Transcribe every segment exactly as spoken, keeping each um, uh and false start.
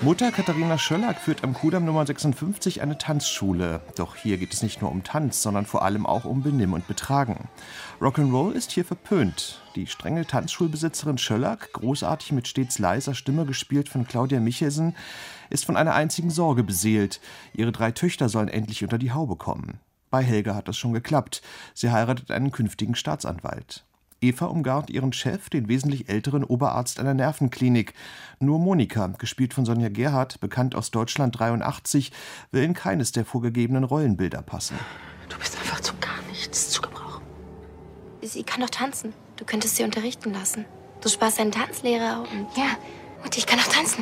Mutter Katharina Schöllack führt am Kudamm Nummer sechsundfünfzig eine Tanzschule. Doch hier geht es nicht nur um Tanz, sondern vor allem auch um Benimm und Betragen. Rock'n'Roll ist hier verpönt. Die strenge Tanzschulbesitzerin Schöllack, großartig mit stets leiser Stimme gespielt von Claudia Michelsen, ist von einer einzigen Sorge beseelt. Ihre drei Töchter sollen endlich unter die Haube kommen. Bei Helga hat das schon geklappt. Sie heiratet einen künftigen Staatsanwalt. Eva umgarnt ihren Chef, den wesentlich älteren Oberarzt einer Nervenklinik. Nur Monika, gespielt von Sonja Gerhardt, bekannt aus Deutschland dreiundachtzig, will in keines der vorgegebenen Rollenbilder passen. Du bist einfach zu gar nichts zu gebrauchen. Sie kann doch tanzen. Du könntest sie unterrichten lassen. Du sparst deinen Tanzlehrer und... Ja, und ich kann auch tanzen.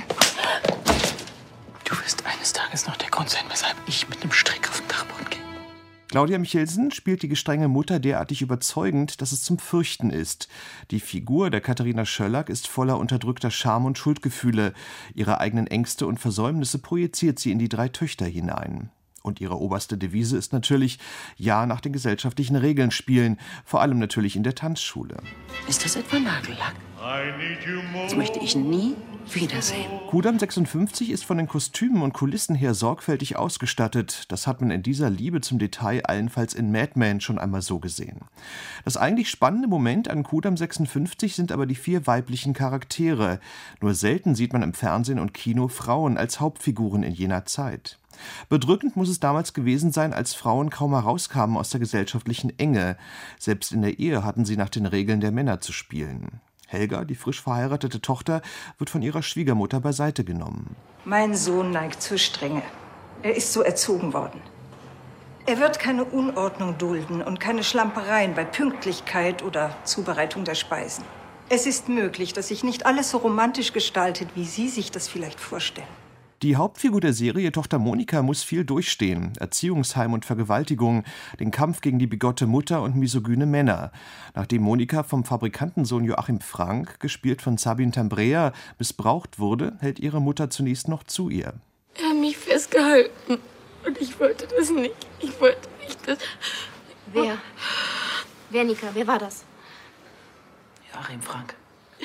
Du wirst eines Tages noch der Grund sein, weshalb ich mit einem Strick auf den Dachboden gehe. Claudia Michelsen spielt die gestrenge Mutter derartig überzeugend, dass es zum Fürchten ist. Die Figur der Katharina Schöllack ist voller unterdrückter Scham und Schuldgefühle. Ihre eigenen Ängste und Versäumnisse projiziert sie in die drei Töchter hinein. Und ihre oberste Devise ist natürlich, ja nach den gesellschaftlichen Regeln spielen, vor allem natürlich in der Tanzschule. Ist das etwa Nagellack? Das möchte ich nie wiedersehen. Kudamm sechsundfünfzig ist von den Kostümen und Kulissen her sorgfältig ausgestattet. Das hat man in dieser Liebe zum Detail allenfalls in Mad Men schon einmal so gesehen. Das eigentlich spannende Moment an Kudamm sechsundfünfzig sind aber die vier weiblichen Charaktere. Nur selten sieht man im Fernsehen und Kino Frauen als Hauptfiguren in jener Zeit. Bedrückend muss es damals gewesen sein, als Frauen kaum herauskamen aus der gesellschaftlichen Enge. Selbst in der Ehe hatten sie nach den Regeln der Männer zu spielen. Helga, die frisch verheiratete Tochter, wird von ihrer Schwiegermutter beiseite genommen. Mein Sohn neigt zur Strenge. Er ist so erzogen worden. Er wird keine Unordnung dulden und keine Schlampereien bei Pünktlichkeit oder Zubereitung der Speisen. Es ist möglich, dass sich nicht alles so romantisch gestaltet, wie Sie sich das vielleicht vorstellen. Die Hauptfigur der Serie, Tochter Monika, muss viel durchstehen. Erziehungsheim und Vergewaltigung, den Kampf gegen die bigotte Mutter und misogyne Männer. Nachdem Monika vom Fabrikantensohn Joachim Frank, gespielt von Sabine Tambrea, missbraucht wurde, hält ihre Mutter zunächst noch zu ihr. Er hat mich festgehalten und ich wollte das nicht. Ich wollte nicht das... Wer? Wer, Nika? Wer war das? Joachim Frank.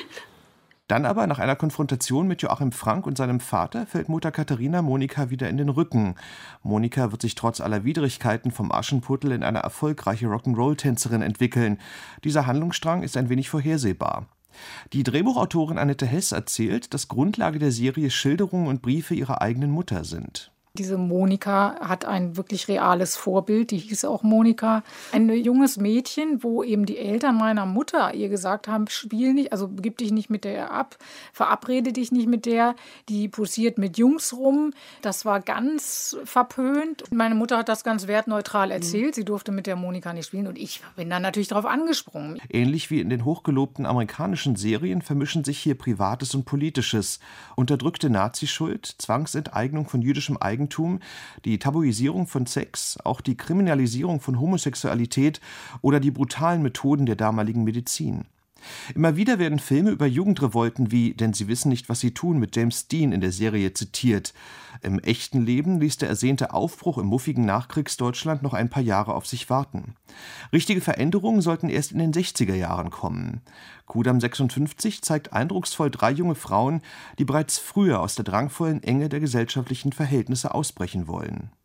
Dann aber, nach einer Konfrontation mit Joachim Frank und seinem Vater, fällt Mutter Katharina Monika wieder in den Rücken. Monika wird sich trotz aller Widrigkeiten vom Aschenputtel in eine erfolgreiche Rock'n'Roll-Tänzerin entwickeln. Dieser Handlungsstrang ist ein wenig vorhersehbar. Die Drehbuchautorin Annette Hess erzählt, dass Grundlage der Serie Schilderungen und Briefe ihrer eigenen Mutter sind. Diese Monika hat ein wirklich reales Vorbild, die hieß auch Monika. Ein junges Mädchen, wo eben die Eltern meiner Mutter ihr gesagt haben, spiel nicht, also gib dich nicht mit der ab, verabrede dich nicht mit der, die posiert mit Jungs rum. Das war ganz verpönt. Meine Mutter hat das ganz wertneutral erzählt, sie durfte mit der Monika nicht spielen und ich bin dann natürlich darauf angesprungen. Ähnlich wie in den hochgelobten amerikanischen Serien vermischen sich hier Privates und Politisches. Unterdrückte Nazischuld, Zwangsenteignung von jüdischem Eigentum, die Tabuisierung von Sex, auch die Kriminalisierung von Homosexualität oder die brutalen Methoden der damaligen Medizin. Immer wieder werden Filme über Jugendrevolten wie »Denn sie wissen nicht, was sie tun« mit James Dean in der Serie zitiert. Im echten Leben ließ der ersehnte Aufbruch im muffigen Nachkriegsdeutschland noch ein paar Jahre auf sich warten. Richtige Veränderungen sollten erst in den sechziger Jahren kommen. Kudamm sechsundfünfzig zeigt eindrucksvoll drei junge Frauen, die bereits früher aus der drangvollen Enge der gesellschaftlichen Verhältnisse ausbrechen wollen.